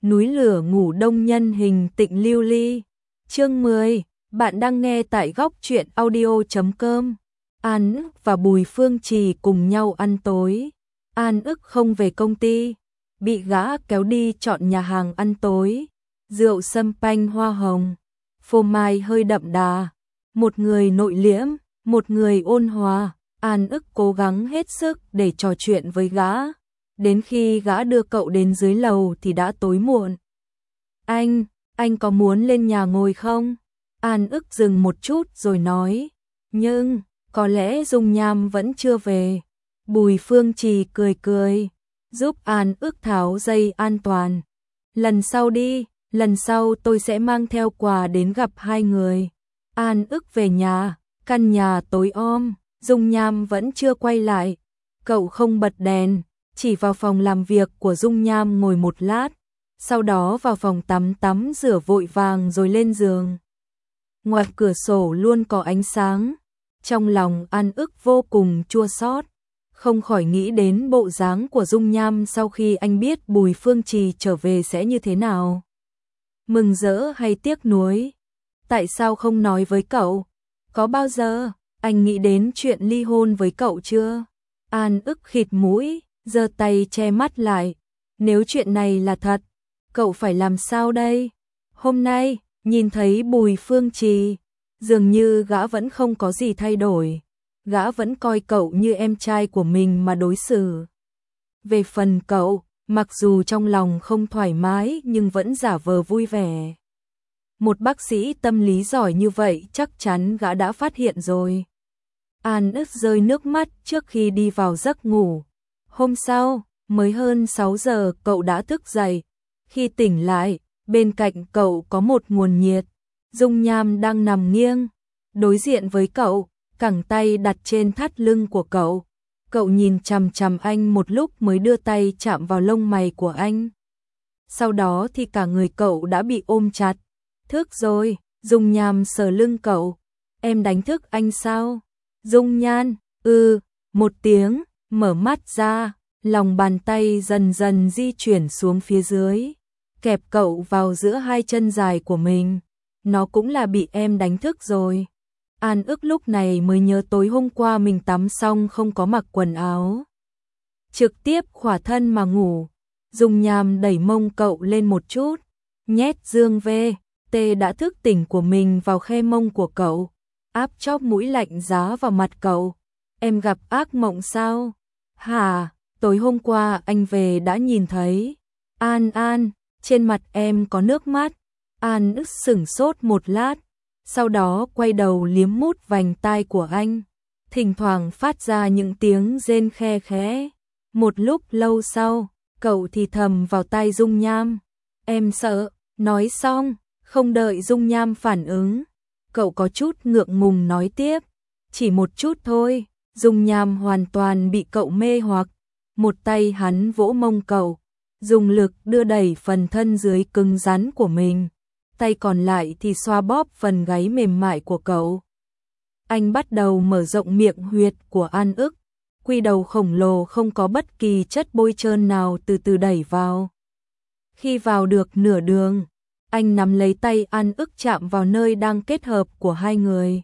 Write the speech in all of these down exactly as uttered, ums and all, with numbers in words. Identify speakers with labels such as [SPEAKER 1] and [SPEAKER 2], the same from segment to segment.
[SPEAKER 1] núi lửa ngủ đông nhân hình Tịnh Lưu Ly. Chương mười, bạn đang nghe tại góc truyện audio chấm com. An ức và Bùi Phương Trì cùng nhau ăn tối. An ức không về công ty, bị gã kéo đi chọn nhà hàng ăn tối. Rượu sâm panh hoa hồng, phô mai hơi đậm đà. Một người nội liễm, một người ôn hòa. An ức cố gắng hết sức để trò chuyện với gã. Đến khi gã đưa cậu đến dưới lầu thì đã tối muộn. Anh, anh có muốn lên nhà ngồi không? An ức dừng một chút rồi nói. Nhưng, có lẽ Dung Nham vẫn chưa về. Bùi Phương Trì cười cười, giúp An ức tháo dây an toàn. Lần sau đi, lần sau tôi sẽ mang theo quà đến gặp hai người. An ức về nhà, căn nhà tối om, Dung Nham vẫn chưa quay lại. Cậu không bật đèn, chỉ vào phòng làm việc của Dung Nham ngồi một lát, sau đó vào phòng tắm tắm rửa vội vàng rồi lên giường. Ngoài cửa sổ luôn có ánh sáng, trong lòng An ức vô cùng chua xót, không khỏi nghĩ đến bộ dáng của Dung Nham sau khi anh biết Bùi Phương Trì trở về sẽ như thế nào. Mừng rỡ hay tiếc nuối? Tại sao không nói với cậu? Có bao giờ anh nghĩ đến chuyện ly hôn với cậu chưa? An ức khịt mũi, giơ tay che mắt lại. Nếu chuyện này là thật, cậu phải làm sao đây? Hôm nay, nhìn thấy Bùi Phương Trì, dường như gã vẫn không có gì thay đổi. Gã vẫn coi cậu như em trai của mình mà đối xử. Về phần cậu, mặc dù trong lòng không thoải mái nhưng vẫn giả vờ vui vẻ. Một bác sĩ tâm lý giỏi như vậy chắc chắn gã đã phát hiện rồi. An ức rơi nước mắt trước khi đi vào giấc ngủ. Hôm sau, mới hơn sáu giờ cậu đã thức dậy. Khi tỉnh lại, bên cạnh cậu có một nguồn nhiệt. Dung Nham đang nằm nghiêng, đối diện với cậu, cẳng tay đặt trên thắt lưng của cậu. Cậu nhìn chằm chằm anh một lúc mới đưa tay chạm vào lông mày của anh. Sau đó thì cả người cậu đã bị ôm chặt. Thức rồi, Dung Nham sờ lưng cậu. Em đánh thức anh sao? Dung Nhan, ừ, một tiếng, mở mắt ra, lòng bàn tay dần dần di chuyển xuống phía dưới, kẹp cậu vào giữa hai chân dài của mình. Nó cũng là bị em đánh thức rồi. An ức lúc này mới nhớ tối hôm qua mình tắm xong không có mặc quần áo. Trực tiếp khỏa thân mà ngủ. Dung Nham đẩy mông cậu lên một chút, nhét dương về, tê đã thức tỉnh của mình vào khe mông của cậu, áp chóp mũi lạnh giá vào mặt cậu. Em gặp ác mộng sao? Hả? Tối hôm qua anh về đã nhìn thấy. An An, trên mặt em có nước mắt. An ức sửng sốt một lát, sau đó quay đầu liếm mút vành tai của anh, thỉnh thoảng phát ra những tiếng rên khe khẽ. Một lúc lâu sau, cậu thì thầm vào tai Dung Nham. Em sợ. Nói xong, không đợi Dung Nham phản ứng, cậu có chút ngượng ngùng nói tiếp. Chỉ một chút thôi. Dung Nham hoàn toàn bị cậu mê hoặc. Một tay hắn vỗ mông cậu, dùng lực đưa đẩy phần thân dưới cứng rắn của mình. Tay còn lại thì xoa bóp phần gáy mềm mại của cậu. Anh bắt đầu mở rộng miệng huyệt của An ức. Quy đầu khổng lồ không có bất kỳ chất bôi trơn nào từ từ đẩy vào. Khi vào được nửa đường, anh nắm lấy tay An ức chạm vào nơi đang kết hợp của hai người.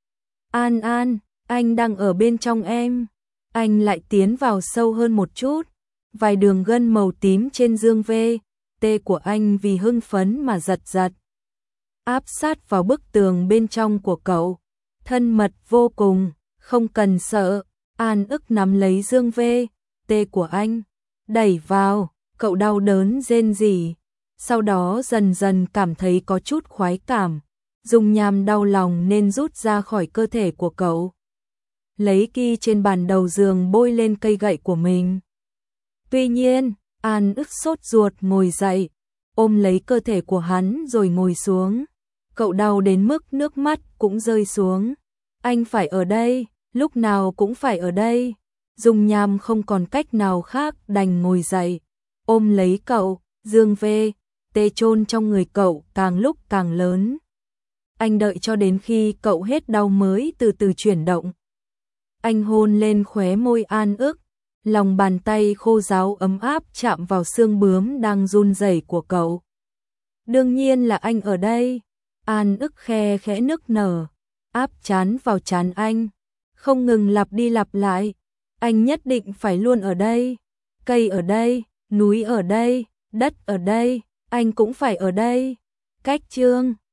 [SPEAKER 1] An An, anh đang ở bên trong em. Anh lại tiến vào sâu hơn một chút. Vài đường gân màu tím trên dương vê, tê của anh vì hưng phấn mà giật giật. Áp sát vào bức tường bên trong của cậu. Thân mật vô cùng, không cần sợ. An ức nắm lấy dương vê, tê của anh, đẩy vào, cậu đau đớn rên rỉ. Sau đó dần dần cảm thấy có chút khoái cảm. Dung Nham đau lòng nên rút ra khỏi cơ thể của cậu. Lấy ki trên bàn đầu giường bôi lên cây gậy của mình. Tuy nhiên, An ức sốt ruột ngồi dậy, ôm lấy cơ thể của hắn rồi ngồi xuống. Cậu đau đến mức nước mắt cũng rơi xuống. Anh phải ở đây, lúc nào cũng phải ở đây. Dung Nham không còn cách nào khác đành ngồi dậy, ôm lấy cậu, dương vê, tê chôn trong người cậu càng lúc càng lớn. Anh đợi cho đến khi cậu hết đau mới từ từ chuyển động. Anh hôn lên khóe môi An ức, Lòng bàn tay khô ráo ấm áp chạm vào xương bướm đang run rẩy của cậu. Đương nhiên là anh ở đây. An ức khe khẽ nức nở, áp chán vào chán anh, không ngừng lặp đi lặp lại. Anh nhất định phải luôn ở đây. Cây ở đây, núi ở đây, đất ở đây, anh cũng phải ở đây. Cách chương